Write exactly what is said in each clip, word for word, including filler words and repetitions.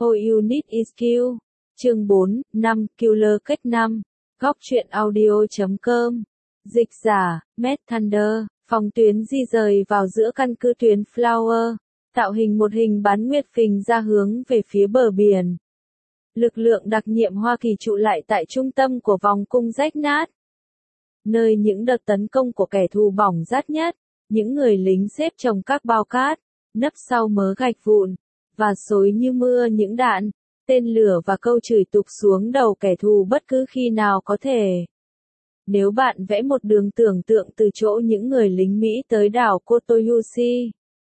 All You Need Is Kill. Chương bốn, năm, Killer Cake năm. Góc truyện audio chấm com. Dịch giả, Matt Thunder. Phòng tuyến di rời vào giữa căn cứ tuyến Flower, tạo hình một hình bán nguyệt phình ra hướng về phía bờ biển. Lực lượng đặc nhiệm Hoa Kỳ trụ lại tại trung tâm của vòng cung rách nát, nơi những đợt tấn công của kẻ thù bỏng rát nhất. Những người lính xếp chồng các bao cát, nấp sau mớ gạch vụn, và xối như mưa những đạn, tên lửa và câu chửi tục xuống đầu kẻ thù bất cứ khi nào có thể. Nếu bạn vẽ một đường tưởng tượng từ chỗ những người lính Mỹ tới đảo Kotoyushi,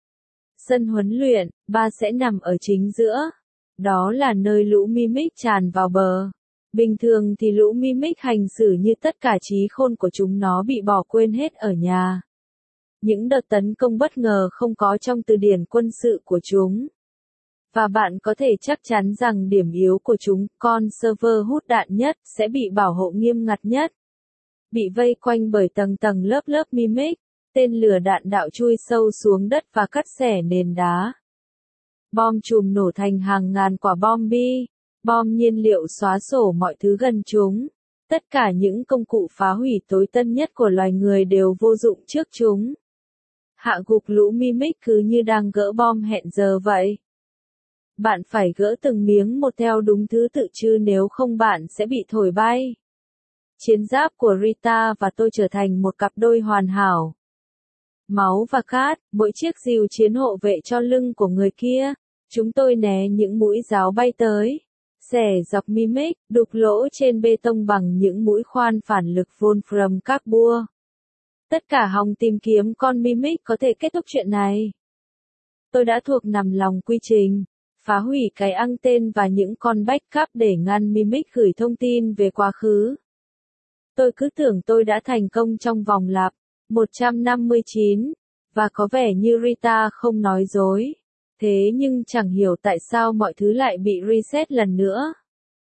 sân huấn luyện, ba sẽ nằm ở chính giữa. Đó là nơi lũ Mimic tràn vào bờ. Bình thường thì lũ Mimic hành xử như tất cả trí khôn của chúng nó bị bỏ quên hết ở nhà. Những đợt tấn công bất ngờ không có trong từ điển quân sự của chúng. Và bạn có thể chắc chắn rằng điểm yếu của chúng, con server hút đạn nhất, sẽ bị bảo hộ nghiêm ngặt nhất. Bị vây quanh bởi tầng tầng lớp lớp Mimic, tên lửa đạn đạo chui sâu xuống đất và cắt xẻ nền đá. Bom chùm nổ thành hàng ngàn quả bom bi, bom nhiên liệu xóa sổ mọi thứ gần chúng. Tất cả những công cụ phá hủy tối tân nhất của loài người đều vô dụng trước chúng. Hạ gục lũ Mimic cứ như đang gỡ bom hẹn giờ vậy. Bạn phải gỡ từng miếng một theo đúng thứ tự chứ nếu không bạn sẽ bị thổi bay. Chiến giáp của Rita và tôi trở thành một cặp đôi hoàn hảo. Máu và cát, mỗi chiếc rìu chiến hộ vệ cho lưng của người kia. Chúng tôi né những mũi giáo bay tới, xẻ dọc Mimic, đục lỗ trên bê tông bằng những mũi khoan phản lực Wolfram Carbur. Tất cả hòng tìm kiếm con Mimic có thể kết thúc chuyện này. Tôi đã thuộc nằm lòng quy trình, phá hủy cái anten và những con backup để ngăn Mimic gửi thông tin về quá khứ. Tôi cứ tưởng tôi đã thành công trong vòng lặp một trăm năm mươi chín, và có vẻ như Rita không nói dối. Thế nhưng chẳng hiểu tại sao mọi thứ lại bị reset lần nữa.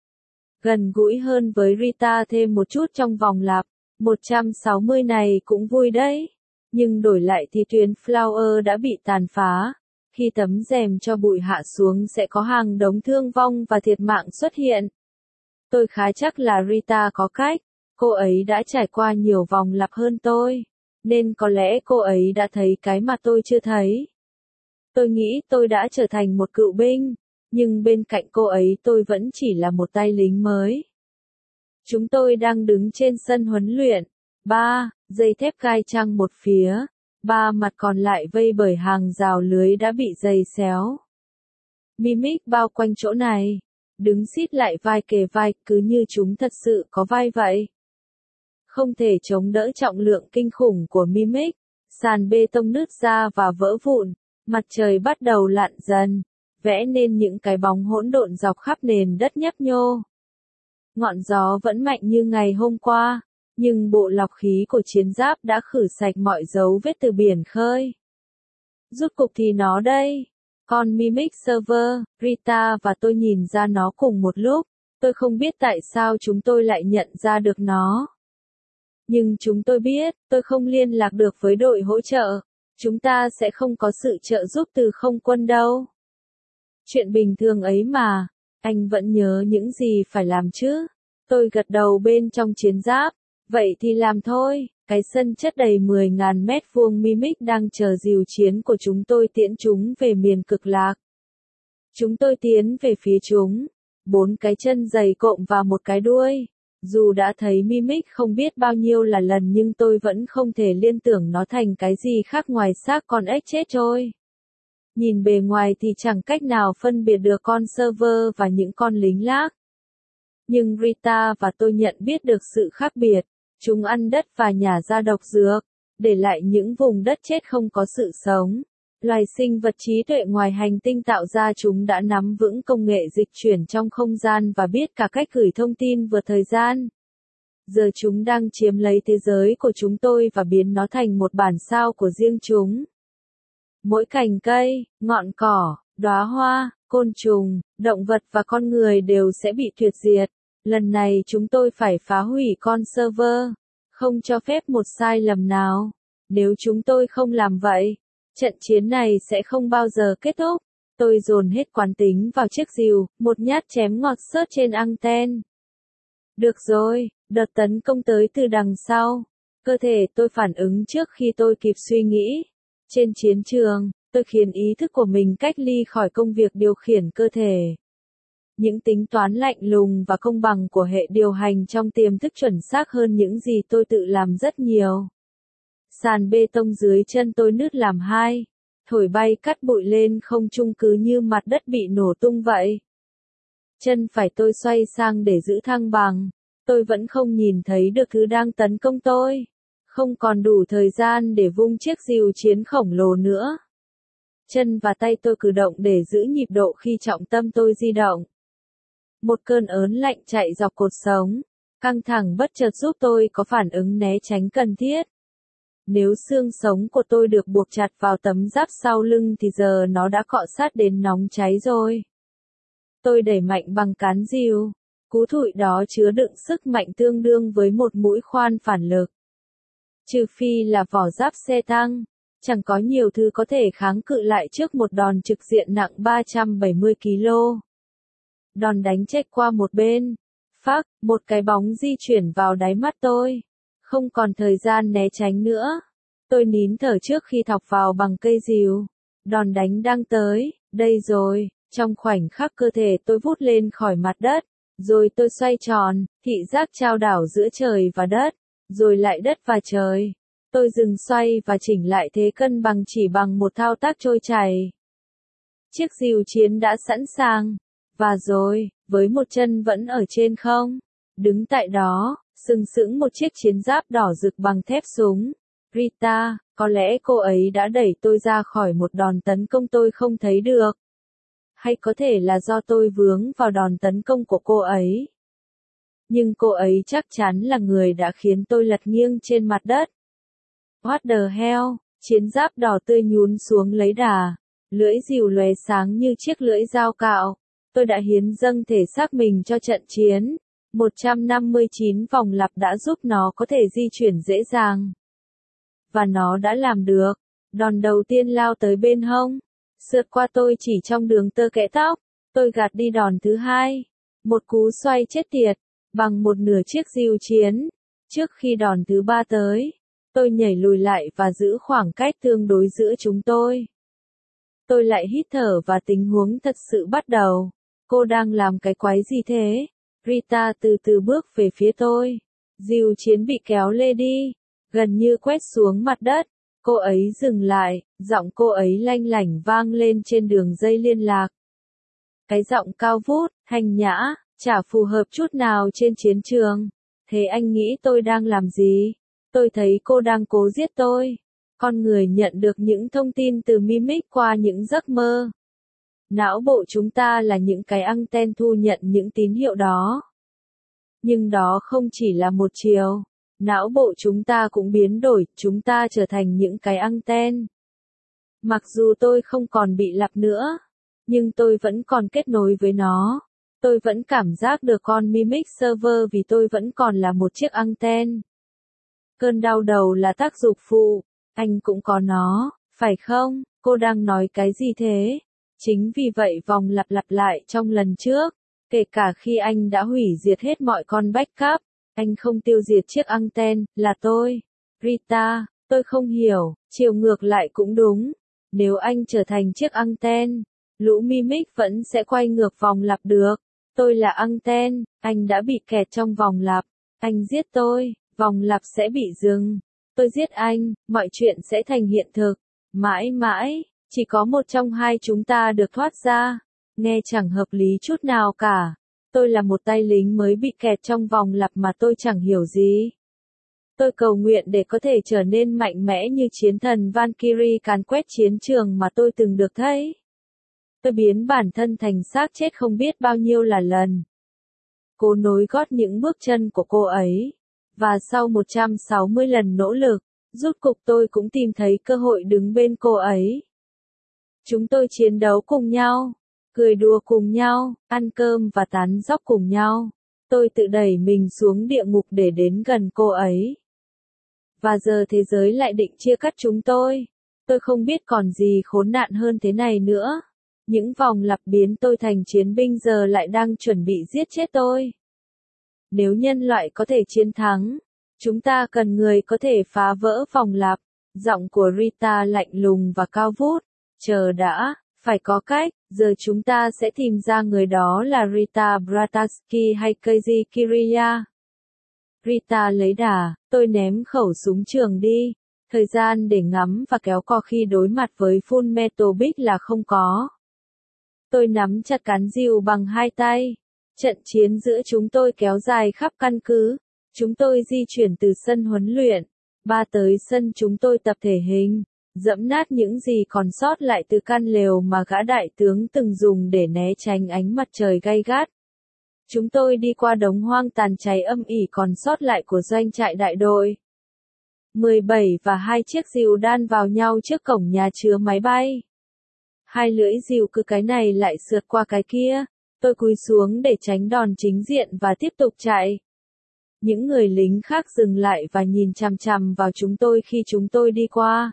Gần gũi hơn với Rita thêm một chút trong vòng lặp một trăm sáu mươi này cũng vui đấy. Nhưng đổi lại thì tuyến Flower đã bị tàn phá. Khi tấm rèm cho bụi hạ xuống sẽ có hàng đống thương vong và thiệt mạng xuất hiện. Tôi khá chắc là Rita có cách. Cô ấy đã trải qua nhiều vòng lặp hơn tôi. Nên có lẽ cô ấy đã thấy cái mà tôi chưa thấy. Tôi nghĩ tôi đã trở thành một cựu binh, nhưng bên cạnh cô ấy tôi vẫn chỉ là một tay lính mới. Chúng tôi đang đứng trên sân huấn luyện. Ba, dây thép gai trăng một phía. Ba mặt còn lại vây bởi hàng rào lưới đã bị giày xéo. Mimic bao quanh chỗ này. Đứng xít lại vai kề vai, cứ như chúng thật sự có vai vậy. Không thể chống đỡ trọng lượng kinh khủng của Mimic. Sàn bê tông nứt ra và vỡ vụn. Mặt trời bắt đầu lặn dần, vẽ nên những cái bóng hỗn độn dọc khắp nền đất nhấp nhô. Ngọn gió vẫn mạnh như ngày hôm qua, nhưng bộ lọc khí của chiến giáp đã khử sạch mọi dấu vết từ biển khơi. Rút cục thì nó đây. Con Mimic server, Rita và tôi nhìn ra nó cùng một lúc. Tôi không biết tại sao chúng tôi lại nhận ra được nó. Nhưng chúng tôi biết, tôi không liên lạc được với đội hỗ trợ. Chúng ta sẽ không có sự trợ giúp từ không quân đâu. Chuyện bình thường ấy mà, anh vẫn nhớ những gì phải làm chứ. Tôi gật đầu bên trong chiến giáp. Vậy thì làm thôi. Cái sân chất đầy mười nghìn mét vuông Mimic đang chờ dìu chiến của chúng tôi tiễn chúng về miền cực lạc. Chúng tôi tiến về phía chúng. Bốn cái chân dày cộm và một cái đuôi. Dù đã thấy Mimic không biết bao nhiêu là lần nhưng tôi vẫn không thể liên tưởng nó thành cái gì khác ngoài xác con ếch chết trôi. Nhìn bề ngoài thì chẳng cách nào phân biệt được con server và những con lính lác. Nhưng Rita và tôi nhận biết được sự khác biệt. Chúng ăn đất và nhả ra độc dược, để lại những vùng đất chết không có sự sống. Loài sinh vật trí tuệ ngoài hành tinh tạo ra chúng đã nắm vững công nghệ dịch chuyển trong không gian và biết cả cách gửi thông tin vượt thời gian. Giờ chúng đang chiếm lấy thế giới của chúng tôi và biến nó thành một bản sao của riêng chúng. Mỗi cành cây, ngọn cỏ, đóa hoa, côn trùng, động vật và con người đều sẽ bị tuyệt diệt. Lần này chúng tôi phải phá hủy con server, không cho phép một sai lầm nào. Nếu chúng tôi không làm vậy, trận chiến này sẽ không bao giờ kết thúc. Tôi dồn hết quán tính vào chiếc rìu, một nhát chém ngọt xớt trên anten. Được rồi, đợt tấn công tới từ đằng sau. Cơ thể tôi phản ứng trước khi tôi kịp suy nghĩ. Trên chiến trường, tôi khiến ý thức của mình cách ly khỏi công việc điều khiển cơ thể. Những tính toán lạnh lùng và công bằng của hệ điều hành trong tiềm thức chuẩn xác hơn những gì tôi tự làm rất nhiều. Sàn bê tông dưới chân tôi nứt làm hai, thổi bay cát bụi lên không trung cứ như mặt đất bị nổ tung vậy. Chân phải tôi xoay sang để giữ thăng bằng. Tôi vẫn không nhìn thấy được thứ đang tấn công tôi. Không còn đủ thời gian để vung chiếc rìu chiến khổng lồ nữa. Chân và tay tôi cử động để giữ nhịp độ khi trọng tâm tôi di động. Một cơn ớn lạnh chạy dọc cột sống. Căng thẳng bất chợt giúp tôi có phản ứng né tránh cần thiết. Nếu xương sống của tôi được buộc chặt vào tấm giáp sau lưng thì giờ nó đã cọ sát đến nóng cháy rồi. Tôi đẩy mạnh bằng cán rìu. Cú thụi đó chứa đựng sức mạnh tương đương với một mũi khoan phản lực. Trừ phi là vỏ giáp xe tăng, chẳng có nhiều thứ có thể kháng cự lại trước một đòn trực diện nặng ba trăm bảy mươi ki lô gam. Đòn đánh chệch qua một bên. Phác, một cái bóng di chuyển vào đáy mắt tôi. Không còn thời gian né tránh nữa. Tôi nín thở trước khi thọc vào bằng cây rìu. Đòn đánh đang tới, đây rồi. Trong khoảnh khắc cơ thể tôi vút lên khỏi mặt đất. Rồi tôi xoay tròn, thị giác chao đảo giữa trời và đất. Rồi lại đất và trời. Tôi dừng xoay và chỉnh lại thế cân bằng chỉ bằng một thao tác trôi chảy. Chiếc rìu chiến đã sẵn sàng. Và rồi, với một chân vẫn ở trên không. Đứng tại đó, sừng sững một chiếc chiến giáp đỏ rực bằng thép súng. Rita, có lẽ cô ấy đã đẩy tôi ra khỏi một đòn tấn công tôi không thấy được. Hay có thể là do tôi vướng vào đòn tấn công của cô ấy. Nhưng cô ấy chắc chắn là người đã khiến tôi lật nghiêng trên mặt đất. What the hell, chiến giáp đỏ tươi nhún xuống lấy đà. Lưỡi rìu lóe sáng như chiếc lưỡi dao cạo. Tôi đã hiến dâng thể xác mình cho trận chiến. một trăm năm mươi chín vòng lặp đã giúp nó có thể di chuyển dễ dàng. Và nó đã làm được. Đòn đầu tiên lao tới bên hông. Sượt qua tôi chỉ trong đường tơ kẽ tóc. Tôi gạt đi đòn thứ hai. Một cú xoay chết tiệt. Bằng một nửa chiếc rìu chiến. Trước khi đòn thứ ba tới. Tôi nhảy lùi lại và giữ khoảng cách tương đối giữa chúng tôi. Tôi lại hít thở và tình huống thật sự bắt đầu. Cô đang làm cái quái gì thế? Rita từ từ bước về phía tôi. Rìu chiến bị kéo lê đi. Gần như quét xuống mặt đất. Cô ấy dừng lại, giọng cô ấy lanh lảnh vang lên trên đường dây liên lạc. Cái giọng cao vút, thanh nhã, chả phù hợp chút nào trên chiến trường. Thế anh nghĩ tôi đang làm gì? Tôi thấy cô đang cố giết tôi. Con người nhận được những thông tin từ mimic qua những giấc mơ. Não bộ chúng ta là những cái anten thu nhận những tín hiệu đó. Nhưng đó không chỉ là một chiều. Não bộ chúng ta cũng biến đổi, chúng ta trở thành những cái anten. Mặc dù tôi không còn bị lặp nữa, nhưng tôi vẫn còn kết nối với nó. Tôi vẫn cảm giác được con mimic server vì tôi vẫn còn là một chiếc anten. Cơn đau đầu là tác dụng phụ, anh cũng có nó, phải không? Cô đang nói cái gì thế? Chính vì vậy vòng lặp lặp lại trong lần trước, kể cả khi anh đã hủy diệt hết mọi con backup, anh không tiêu diệt chiếc anten, là tôi. Rita, tôi không hiểu, chiều ngược lại cũng đúng. Nếu anh trở thành chiếc anten, lũ mimic vẫn sẽ quay ngược vòng lặp được. Tôi là anten, anh đã bị kẹt trong vòng lặp. Anh giết tôi, vòng lặp sẽ bị dừng. Tôi giết anh, mọi chuyện sẽ thành hiện thực. Mãi mãi, chỉ có một trong hai chúng ta được thoát ra. Nghe chẳng hợp lý chút nào cả. Tôi là một tay lính mới bị kẹt trong vòng lặp mà tôi chẳng hiểu gì. Tôi cầu nguyện để có thể trở nên mạnh mẽ như chiến thần Valkyrie càn quét chiến trường mà tôi từng được thấy. Tôi biến bản thân thành xác chết không biết bao nhiêu là lần. Cố nối gót những bước chân của cô ấy. Và sau một trăm sáu mươi lần nỗ lực, rốt cục tôi cũng tìm thấy cơ hội đứng bên cô ấy. Chúng tôi chiến đấu cùng nhau, cười đùa cùng nhau, ăn cơm và tán dóc cùng nhau. Tôi tự đẩy mình xuống địa ngục để đến gần cô ấy. Và giờ thế giới lại định chia cắt chúng tôi. Tôi không biết còn gì khốn nạn hơn thế này nữa. Những vòng lặp biến tôi thành chiến binh giờ lại đang chuẩn bị giết chết tôi. Nếu nhân loại có thể chiến thắng, chúng ta cần người có thể phá vỡ vòng lặp. Giọng của Rita lạnh lùng và cao vút. Chờ đã, phải có cách, giờ chúng ta sẽ tìm ra người đó là Rita Brataski hay Keiji Kiriya. Rita lấy đà, tôi ném khẩu súng trường đi. Thời gian để ngắm và kéo co khi đối mặt với Full Metal Big là không có. Tôi nắm chặt cán rìu bằng hai tay. Trận chiến giữa chúng tôi kéo dài khắp căn cứ. Chúng tôi di chuyển từ sân huấn luyện, ba tới sân chúng tôi tập thể hình, dẫm nát những gì còn sót lại từ căn lều mà gã đại tướng từng dùng để né tránh ánh mặt trời gay gắt. Chúng tôi đi qua đống hoang tàn cháy âm ỉ còn sót lại của doanh trại đại đội. mười bảy và hai chiếc rìu đan vào nhau trước cổng nhà chứa máy bay. Hai lưỡi rìu cứ cái này lại sượt qua cái kia. Tôi cúi xuống để tránh đòn chính diện và tiếp tục chạy. Những người lính khác dừng lại và nhìn chằm chằm vào chúng tôi khi chúng tôi đi qua.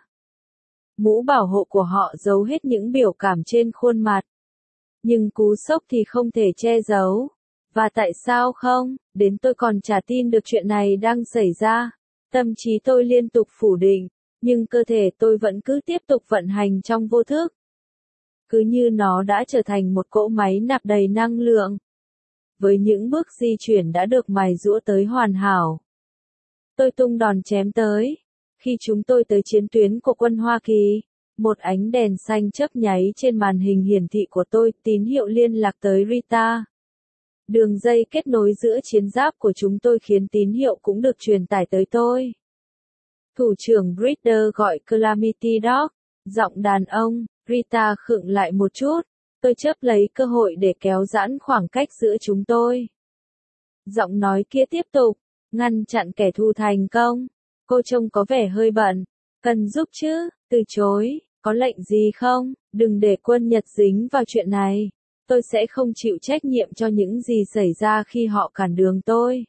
Mũ bảo hộ của họ giấu hết những biểu cảm trên khuôn mặt. Nhưng cú sốc thì không thể che giấu. Và tại sao không, đến tôi còn chả tin được chuyện này đang xảy ra. Tâm trí tôi liên tục phủ định, nhưng cơ thể tôi vẫn cứ tiếp tục vận hành trong vô thức. Cứ như nó đã trở thành một cỗ máy nạp đầy năng lượng. Với những bước di chuyển đã được mài giũa tới hoàn hảo. Tôi tung đòn chém tới. Khi chúng tôi tới chiến tuyến của quân Hoa Kỳ, một ánh đèn xanh chớp nháy trên màn hình hiển thị của tôi, tín hiệu liên lạc tới Rita. Đường dây kết nối giữa chiến giáp của chúng tôi khiến tín hiệu cũng được truyền tải tới tôi. Thủ trưởng Breeder gọi Calamity Dog, giọng đàn ông. Rita khựng lại một chút. Tôi chớp lấy cơ hội để kéo giãn khoảng cách giữa chúng tôi. Giọng nói kia tiếp tục, ngăn chặn kẻ thù thành công. Cô trông có vẻ hơi bận. Cần giúp chứ? Từ chối. Có lệnh gì không? Đừng để quân Nhật dính vào chuyện này. Tôi sẽ không chịu trách nhiệm cho những gì xảy ra khi họ cản đường tôi.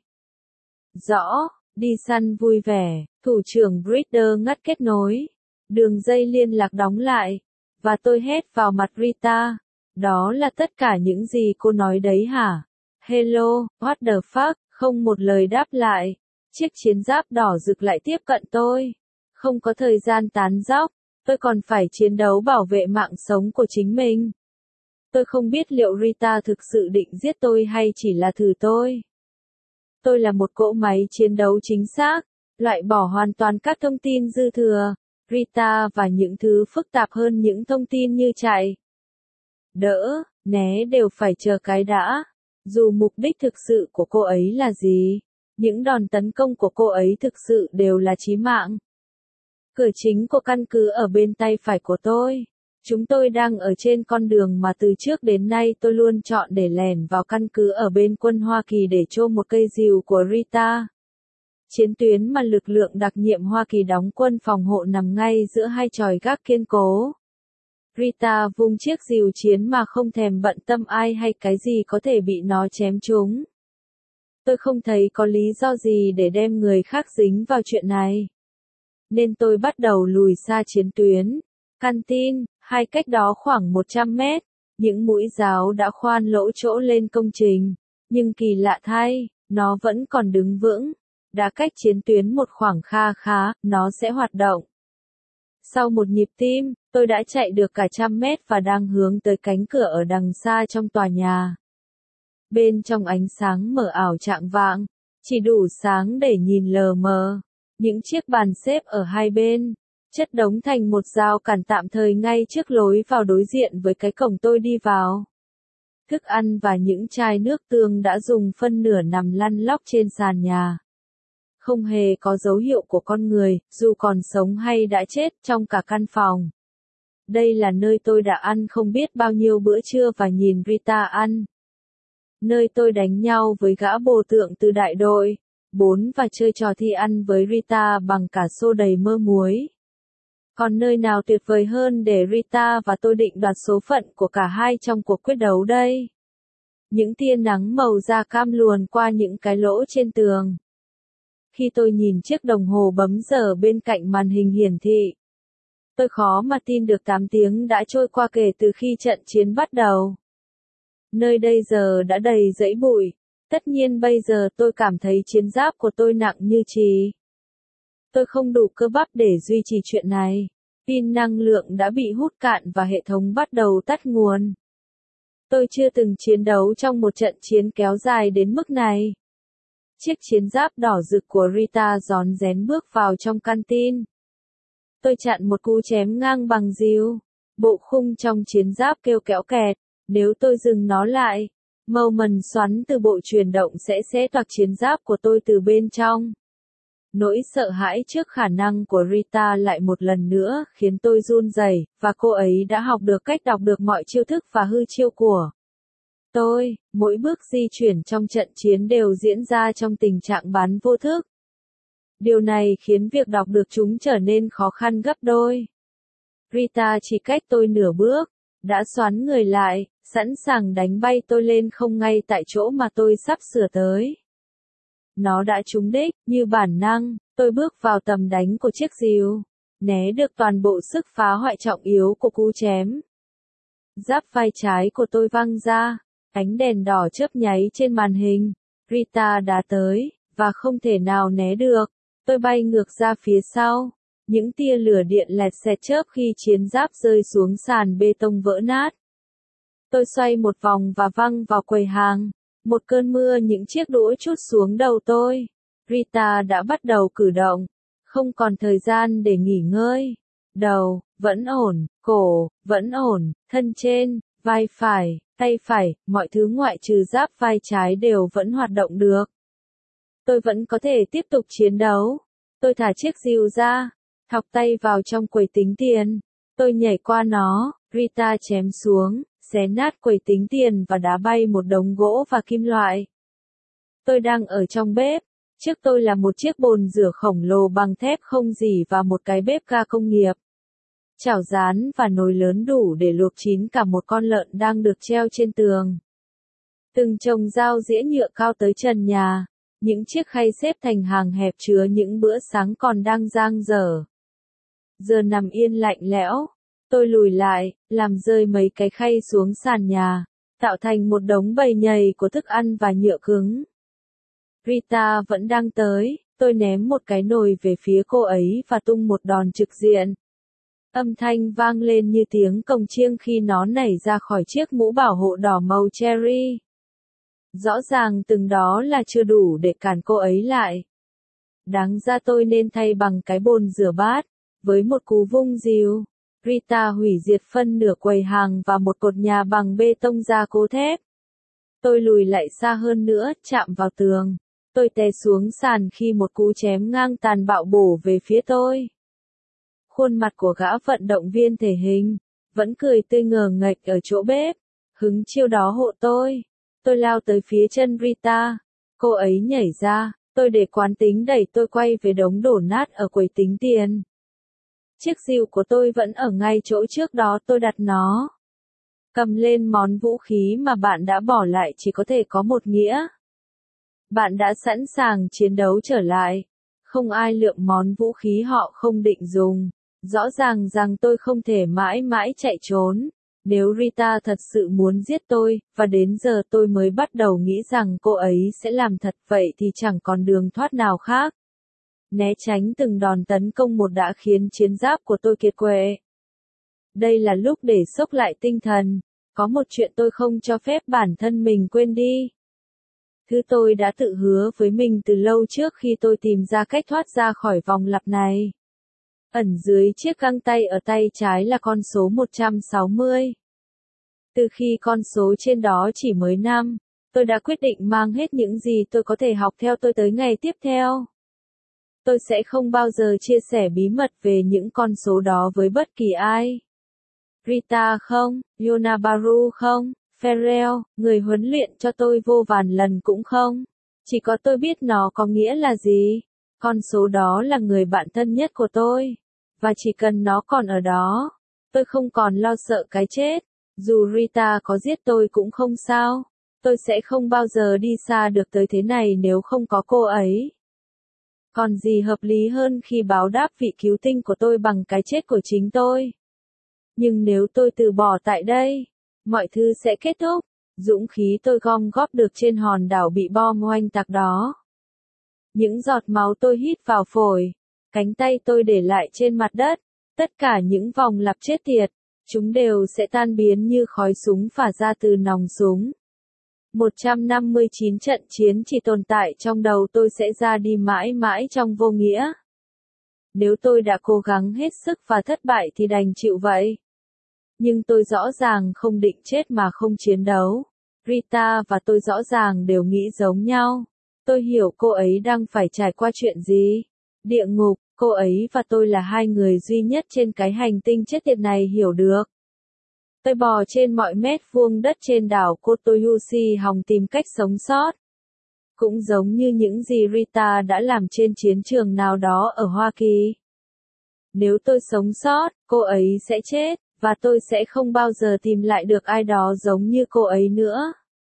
Rõ. Đi săn vui vẻ. Thủ trưởng Breeder ngắt kết nối. Đường dây liên lạc đóng lại. Và tôi hét vào mặt Rita. Đó là tất cả những gì cô nói đấy hả? Hello, what the fuck, không một lời đáp lại. Chiếc chiến giáp đỏ rực lại tiếp cận tôi. Không có thời gian tán dóc, tôi còn phải chiến đấu bảo vệ mạng sống của chính mình. Tôi không biết liệu Rita thực sự định giết tôi hay chỉ là thử tôi. Tôi là một cỗ máy chiến đấu chính xác, loại bỏ hoàn toàn các thông tin dư thừa, Rita và những thứ phức tạp hơn những thông tin như chạy. Đỡ, né đều phải chờ cái đã. Dù mục đích thực sự của cô ấy là gì, những đòn tấn công của cô ấy thực sự đều là chí mạng. Cửa chính của căn cứ ở bên tay phải của tôi. Chúng tôi đang ở trên con đường mà từ trước đến nay tôi luôn chọn để lẻn vào căn cứ ở bên quân Hoa Kỳ để chôm một cây rìu của Rita. Chiến tuyến mà lực lượng đặc nhiệm Hoa Kỳ đóng quân phòng hộ nằm ngay giữa hai chòi gác kiên cố. Rita vung chiếc rìu chiến mà không thèm bận tâm ai hay cái gì có thể bị nó chém trúng. Tôi không thấy có lý do gì để đem người khác dính vào chuyện này. Nên tôi bắt đầu lùi xa chiến tuyến. Canteen, hai cách đó khoảng một trăm mét. Những mũi giáo đã khoan lỗ chỗ lên công trình. Nhưng kỳ lạ thay, nó vẫn còn đứng vững. Đã cách chiến tuyến một khoảng kha khá, nó sẽ hoạt động. Sau một nhịp tim, tôi đã chạy được cả trăm mét và đang hướng tới cánh cửa ở đằng xa trong tòa nhà. Bên trong ánh sáng mờ ảo chạng vạng, chỉ đủ sáng để nhìn lờ mờ. Những chiếc bàn xếp ở hai bên, chất đống thành một rào cản tạm thời ngay trước lối vào đối diện với cái cổng tôi đi vào. Thức ăn và những chai nước tương đã dùng phân nửa nằm lăn lóc trên sàn nhà. Không hề có dấu hiệu của con người, dù còn sống hay đã chết, trong cả căn phòng. Đây là nơi tôi đã ăn không biết bao nhiêu bữa trưa và nhìn Rita ăn. Nơi tôi đánh nhau với gã bồ tượng từ đại đội bốn và chơi trò thi ăn với Rita bằng cả xô đầy mơ muối. Còn nơi nào tuyệt vời hơn để Rita và tôi định đoạt số phận của cả hai trong cuộc quyết đấu đây? Những tia nắng màu da cam luồn qua những cái lỗ trên tường. Khi tôi nhìn chiếc đồng hồ bấm giờ bên cạnh màn hình hiển thị, Tôi khó mà tin được tám tiếng đã trôi qua kể từ khi trận chiến bắt đầu. Nơi đây giờ đã đầy dẫy bụi. Tất nhiên bây giờ tôi cảm thấy chiến giáp của tôi nặng như chì. Tôi không đủ cơ bắp để duy trì chuyện này. Pin năng lượng đã bị hút cạn và hệ thống bắt đầu tắt nguồn. Tôi chưa từng chiến đấu trong một trận chiến kéo dài đến mức này. Chiếc chiến giáp đỏ rực của Rita rón rén bước vào trong canteen. Tôi chặn một cú chém ngang bằng dìu. Bộ khung trong chiến giáp kêu kéo kẹt. Nếu tôi dừng nó lại, Moment xoắn từ bộ chuyển động sẽ xé toạc chiến giáp của tôi từ bên trong. Nỗi sợ hãi trước khả năng của Rita lại một lần nữa khiến tôi run rẩy, và cô ấy đã học được cách đọc được mọi chiêu thức và hư chiêu của tôi. Mỗi bước di chuyển trong trận chiến đều diễn ra trong tình trạng bán vô thức. Điều này khiến việc đọc được chúng trở nên khó khăn gấp đôi. Rita chỉ cách tôi nửa bước, đã xoắn người lại, sẵn sàng đánh bay tôi lên không ngay tại chỗ mà tôi sắp sửa tới. Nó đã trúng đích, như bản năng, tôi bước vào tầm đánh của chiếc dìu, né được toàn bộ sức phá hoại trọng yếu của cú chém. Giáp vai trái của tôi văng ra, ánh đèn đỏ chớp nháy trên màn hình, Rita đã tới, và không thể nào né được, tôi bay ngược ra phía sau, những tia lửa điện lẹt xẹt chớp khi chiến giáp rơi xuống sàn bê tông vỡ nát. Tôi xoay một vòng và văng vào quầy hàng. Một cơn mưa những chiếc đũa trút xuống đầu tôi. Rita đã bắt đầu cử động. Không còn thời gian để nghỉ ngơi. Đầu, vẫn ổn. Cổ, vẫn ổn. Thân trên, vai phải, tay phải, mọi thứ ngoại trừ giáp vai trái đều vẫn hoạt động được. Tôi vẫn có thể tiếp tục chiến đấu. Tôi thả chiếc dìu ra. Thọc tay vào trong quầy tính tiền. Tôi nhảy qua nó. Rita chém xuống, xé nát quầy tính tiền và đá bay một đống gỗ và kim loại. Tôi đang ở trong bếp. Trước tôi là một chiếc bồn rửa khổng lồ bằng thép không dỉ và một cái bếp ga công nghiệp. Chảo rán và nồi lớn đủ để luộc chín cả một con lợn đang được treo trên tường. Từng chồng dao dĩa nhựa cao tới trần nhà. Những chiếc khay xếp thành hàng hẹp chứa những bữa sáng còn đang dang dở. Giờ nằm yên lạnh lẽo. Tôi lùi lại, làm rơi mấy cái khay xuống sàn nhà, tạo thành một đống bầy nhầy của thức ăn và nhựa cứng. Rita vẫn đang tới, tôi ném một cái nồi về phía cô ấy và tung một đòn trực diện. Âm thanh vang lên như tiếng cồng chiêng khi nó nảy ra khỏi chiếc mũ bảo hộ đỏ màu cherry. Rõ ràng từng đó là chưa đủ để cản cô ấy lại. Đáng ra tôi nên thay bằng cái bồn rửa bát, với một cú vung dìu. Rita hủy diệt phân nửa quầy hàng và một cột nhà bằng bê tông gia cố thép. Tôi lùi lại xa hơn nữa, chạm vào tường. Tôi té xuống sàn khi một cú chém ngang tàn bạo bổ về phía tôi. Khuôn mặt của gã vận động viên thể hình, vẫn cười tươi ngờ nghệch ở chỗ bếp. Hứng chiêu đó hộ tôi. Tôi lao tới phía chân Rita. Cô ấy nhảy ra, tôi để quán tính đẩy tôi quay về đống đổ nát ở quầy tính tiền. Chiếc dìu của tôi vẫn ở ngay chỗ trước đó tôi đặt nó. Cầm lên món vũ khí mà bạn đã bỏ lại chỉ có thể có một nghĩa. Bạn đã sẵn sàng chiến đấu trở lại. Không ai lượm món vũ khí họ không định dùng. Rõ ràng rằng tôi không thể mãi mãi chạy trốn. Nếu Rita thật sự muốn giết tôi, và đến giờ tôi mới bắt đầu nghĩ rằng cô ấy sẽ làm thật vậy thì chẳng còn đường thoát nào khác. Né tránh từng đòn tấn công một đã khiến chiến giáp của tôi kiệt quệ. Đây là lúc để xốc lại tinh thần. Có một chuyện tôi không cho phép bản thân mình quên đi. Thứ tôi đã tự hứa với mình từ lâu trước khi tôi tìm ra cách thoát ra khỏi vòng lặp này. Ẩn dưới chiếc găng tay ở tay trái là con số một trăm sáu mươi. Từ khi con số trên đó chỉ mới năm, tôi đã quyết định mang hết những gì tôi có thể học theo tôi tới ngày tiếp theo. Tôi sẽ không bao giờ chia sẻ bí mật về những con số đó với bất kỳ ai. Rita không, Yonabaru không, Ferrell, người huấn luyện cho tôi vô vàn lần cũng không. Chỉ có tôi biết nó có nghĩa là gì. Con số đó là người bạn thân nhất của tôi. Và chỉ cần nó còn ở đó, tôi không còn lo sợ cái chết. Dù Rita có giết tôi cũng không sao. Tôi sẽ không bao giờ đi xa được tới thế này nếu không có cô ấy. Còn gì hợp lý hơn khi báo đáp vị cứu tinh của tôi bằng cái chết của chính tôi. Nhưng nếu tôi từ bỏ tại đây, mọi thứ sẽ kết thúc. Dũng khí tôi gom góp được trên hòn đảo bị bom oanh tạc đó. Những giọt máu tôi hít vào phổi, cánh tay tôi để lại trên mặt đất, tất cả những vòng lặp chết tiệt, chúng đều sẽ tan biến như khói súng phả ra từ nòng súng. một trăm năm mươi chín trận chiến chỉ tồn tại trong đầu tôi sẽ ra đi mãi mãi trong vô nghĩa. Nếu tôi đã cố gắng hết sức và thất bại thì đành chịu vậy. Nhưng tôi rõ ràng không định chết mà không chiến đấu. Rita và tôi rõ ràng đều nghĩ giống nhau. Tôi hiểu cô ấy đang phải trải qua chuyện gì. Địa ngục, cô ấy và tôi là hai người duy nhất trên cái hành tinh chết tiệt này hiểu được. Tôi bò trên mọi mét vuông đất trên đảo Kotoyushi hòng tìm cách sống sót. Cũng giống như những gì Rita đã làm trên chiến trường nào đó ở Hoa Kỳ. Nếu tôi sống sót, cô ấy sẽ chết, và tôi sẽ không bao giờ tìm lại được ai đó giống như cô ấy nữa.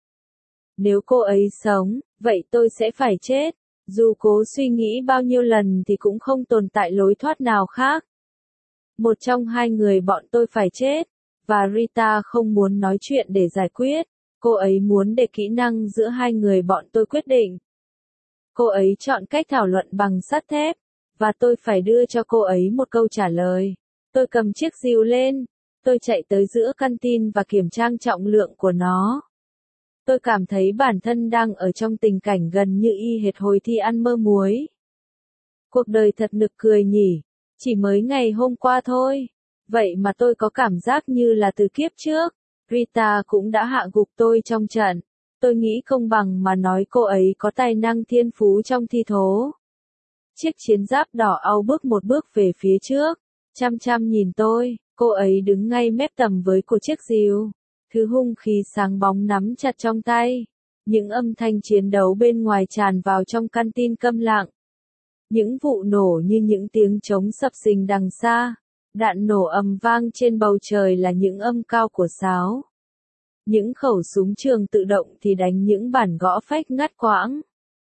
Nếu cô ấy sống, vậy tôi sẽ phải chết. Dù cố suy nghĩ bao nhiêu lần thì cũng không tồn tại lối thoát nào khác. Một trong hai người bọn tôi phải chết, và Rita không muốn nói chuyện để giải quyết. Cô ấy muốn để kỹ năng giữa hai người bọn tôi quyết định. Cô ấy chọn cách thảo luận bằng sắt thép, và tôi phải đưa cho cô ấy một câu trả lời. Tôi cầm chiếc rìu lên, tôi chạy tới giữa căn tin và kiểm tra trọng lượng của nó. Tôi cảm thấy bản thân đang ở trong tình cảnh gần như y hệt hồi thi ăn mơ muối. Cuộc đời thật nực cười nhỉ, chỉ mới ngày hôm qua thôi. Vậy mà tôi có cảm giác như là từ kiếp trước. Rita cũng đã hạ gục tôi trong trận. Tôi nghĩ công bằng mà nói cô ấy có tài năng thiên phú trong thi thố. Chiếc chiến giáp đỏ au bước một bước về phía trước, chăm chăm nhìn tôi. Cô ấy đứng ngay mép tầm với của chiếc rìu. Thứ hung khí sáng bóng nắm chặt trong tay. Những âm thanh chiến đấu bên ngoài tràn vào trong căn tin câm lặng. Những vụ nổ như những tiếng trống sập sình đằng xa. Đạn nổ ầm vang trên bầu trời là những âm cao của sáo. Những khẩu súng trường tự động thì đánh những bản gõ phách ngắt quãng.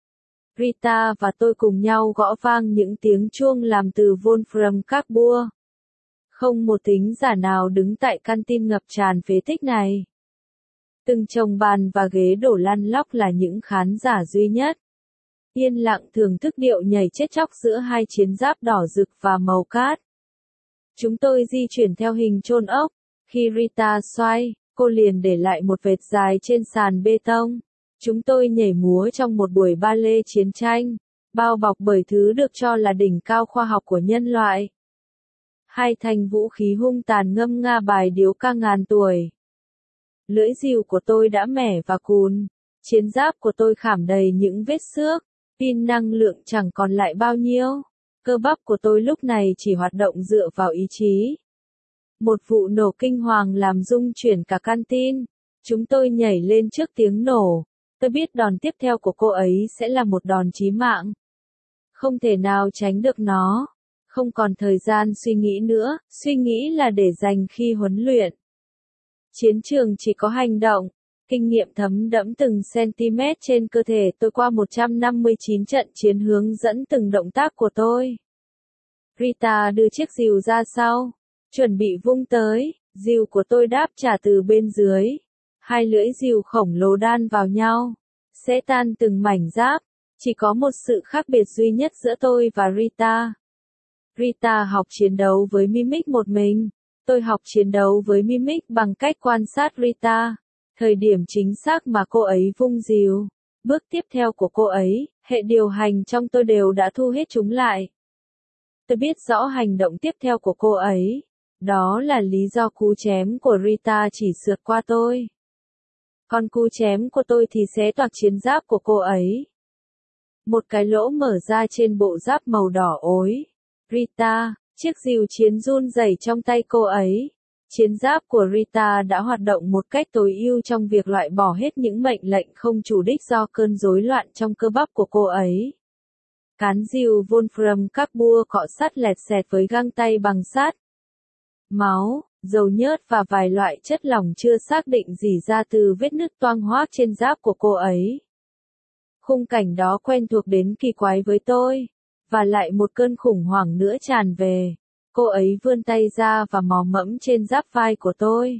Rita và tôi cùng nhau gõ vang những tiếng chuông làm từ Wolfram Carbua. Không một thính giả nào đứng tại căn tin ngập tràn phế tích này. Từng chồng bàn và ghế đổ lăn lóc là những khán giả duy nhất. Yên lặng thưởng thức điệu nhảy chết chóc giữa hai chiến giáp đỏ rực và màu cát. Chúng tôi di chuyển theo hình chôn ốc. Khi Rita xoay, cô liền để lại một vệt dài trên sàn bê tông. Chúng tôi nhảy múa trong một buổi ba lê chiến tranh, bao bọc bởi thứ được cho là đỉnh cao khoa học của nhân loại. Hai thanh vũ khí hung tàn ngâm nga bài điếu ca ngàn tuổi. Lưỡi rìu của tôi đã mẻ và cùn. Chiến giáp của tôi khảm đầy những vết xước. Pin năng lượng chẳng còn lại bao nhiêu. Cơ bắp của tôi lúc này chỉ hoạt động dựa vào ý chí. Một vụ nổ kinh hoàng làm rung chuyển cả căn tin. Chúng tôi nhảy lên trước tiếng nổ. Tôi biết đòn tiếp theo của cô ấy sẽ là một đòn chí mạng. Không thể nào tránh được nó. Không còn thời gian suy nghĩ nữa, suy nghĩ là để dành khi huấn luyện. Chiến trường chỉ có hành động. Kinh nghiệm thấm đẫm từng cm trên cơ thể tôi qua một trăm năm mươi chín trận chiến hướng dẫn từng động tác của tôi. Rita đưa chiếc rìu ra sau, chuẩn bị vung tới, rìu của tôi đáp trả từ bên dưới. Hai lưỡi rìu khổng lồ đan vào nhau, sẽ tan từng mảnh giáp. Chỉ có một sự khác biệt duy nhất giữa tôi và Rita. Rita học chiến đấu với Mimic một mình. Tôi học chiến đấu với Mimic bằng cách quan sát Rita. Thời điểm chính xác mà cô ấy vung rìu. Bước tiếp theo của cô ấy, hệ điều hành trong tôi đều đã thu hết chúng lại. Tôi biết rõ hành động tiếp theo của cô ấy. Đó là lý do cú chém của Rita chỉ sượt qua tôi. Còn cú chém của tôi thì xé toạc chiến giáp của cô ấy. Một cái lỗ mở ra trên bộ giáp màu đỏ ối. Rita, chiếc rìu chiến run rẩy trong tay cô ấy. Chiến giáp của Rita đã hoạt động một cách tối ưu trong việc loại bỏ hết những mệnh lệnh không chủ đích do cơn rối loạn trong cơ bắp của cô ấy. Cán rìu Wolfram Carbua cọ sắt lẹt xẹt với găng tay bằng sắt. Máu, dầu nhớt và vài loại chất lỏng chưa xác định rỉ ra từ vết nứt toang hoác trên giáp của cô ấy. Khung cảnh đó quen thuộc đến kỳ quái với tôi. Và lại một cơn khủng hoảng nữa tràn về. Cô ấy vươn tay ra và mò mẫm trên giáp vai của tôi.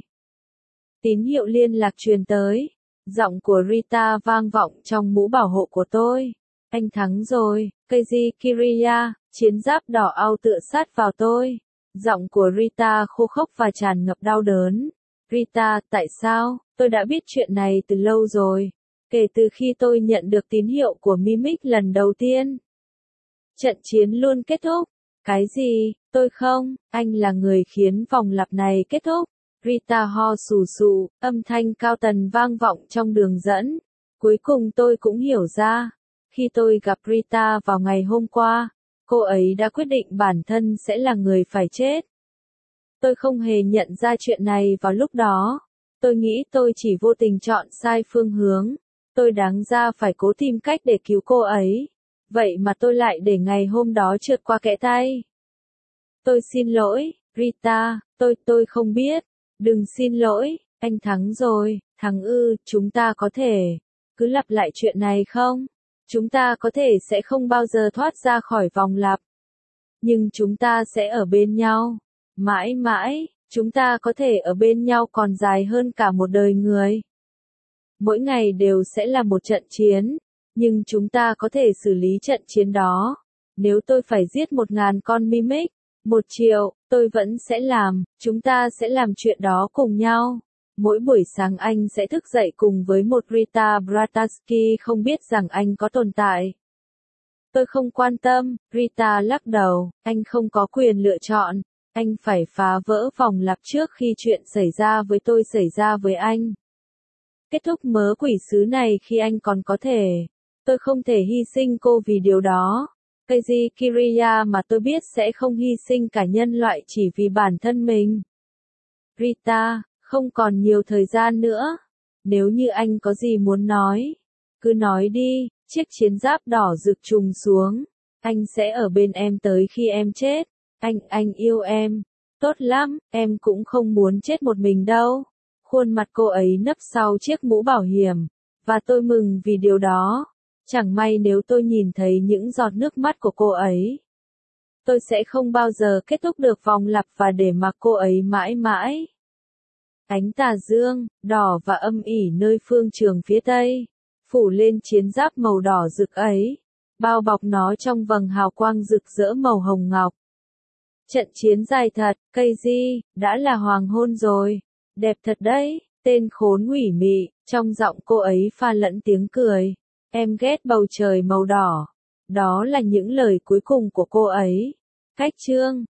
Tín hiệu liên lạc truyền tới. Giọng của Rita vang vọng trong mũ bảo hộ của tôi. Anh thắng rồi, Keiji Kiriya, chiến giáp đỏ ao tựa sát vào tôi. Giọng của Rita khô khốc và tràn ngập đau đớn. Rita, tại sao? Tôi đã biết chuyện này từ lâu rồi. Kể từ khi tôi nhận được tín hiệu của Mimic lần đầu tiên. Trận chiến luôn kết thúc. Cái gì? Tôi không, anh là người khiến vòng lặp này kết thúc. Rita ho sù sụ, âm thanh cao tần vang vọng trong đường dẫn. Cuối cùng tôi cũng hiểu ra. Khi tôi gặp Rita vào ngày hôm qua, cô ấy đã quyết định bản thân sẽ là người phải chết. Tôi không hề nhận ra chuyện này vào lúc đó. Tôi nghĩ tôi chỉ vô tình chọn sai phương hướng. Tôi đáng ra phải cố tìm cách để cứu cô ấy. Vậy mà tôi lại để ngày hôm đó trượt qua kẽ tay. Tôi xin lỗi, Rita, tôi, tôi không biết. Đừng xin lỗi, anh thắng rồi, thắng ư, chúng ta có thể cứ lặp lại chuyện này không? Chúng ta có thể sẽ không bao giờ thoát ra khỏi vòng lặp. Nhưng chúng ta sẽ ở bên nhau. Mãi mãi, chúng ta có thể ở bên nhau còn dài hơn cả một đời người. Mỗi ngày đều sẽ là một trận chiến. Nhưng chúng ta có thể xử lý trận chiến đó. Nếu tôi phải giết một ngàn con Mimic, một triệu, tôi vẫn sẽ làm, chúng ta sẽ làm chuyện đó cùng nhau. Mỗi buổi sáng anh sẽ thức dậy cùng với một Rita Brataski không biết rằng anh có tồn tại. Tôi không quan tâm, Rita lắc đầu, anh không có quyền lựa chọn, anh phải phá vỡ vòng lặp trước khi chuyện xảy ra với tôi xảy ra với anh. Kết thúc mớ quỷ sứ này khi anh còn có thể. Tôi không thể hy sinh cô vì điều đó. Keiji Kiriya mà tôi biết sẽ không hy sinh cả nhân loại chỉ vì bản thân mình. Rita, không còn nhiều thời gian nữa. Nếu như anh có gì muốn nói, cứ nói đi. Chiếc chiến giáp đỏ rực trùng xuống. Anh sẽ ở bên em tới khi em chết. Anh, anh yêu em. Tốt lắm, em cũng không muốn chết một mình đâu. Khuôn mặt cô ấy nấp sau chiếc mũ bảo hiểm. Và tôi mừng vì điều đó. Chẳng may nếu tôi nhìn thấy những giọt nước mắt của cô ấy. Tôi sẽ không bao giờ kết thúc được vòng lặp và để mặc cô ấy mãi mãi. Ánh tà dương, đỏ và âm ỉ nơi phương trường phía tây, phủ lên chiến giáp màu đỏ rực ấy, bao bọc nó trong vầng hào quang rực rỡ màu hồng ngọc. Trận chiến dài thật, Keiji, đã là hoàng hôn rồi. Đẹp thật đấy, tên khốn ủy mị, trong giọng cô ấy pha lẫn tiếng cười. Em ghét bầu trời màu đỏ. Đó là những lời cuối cùng của cô ấy. Cách chương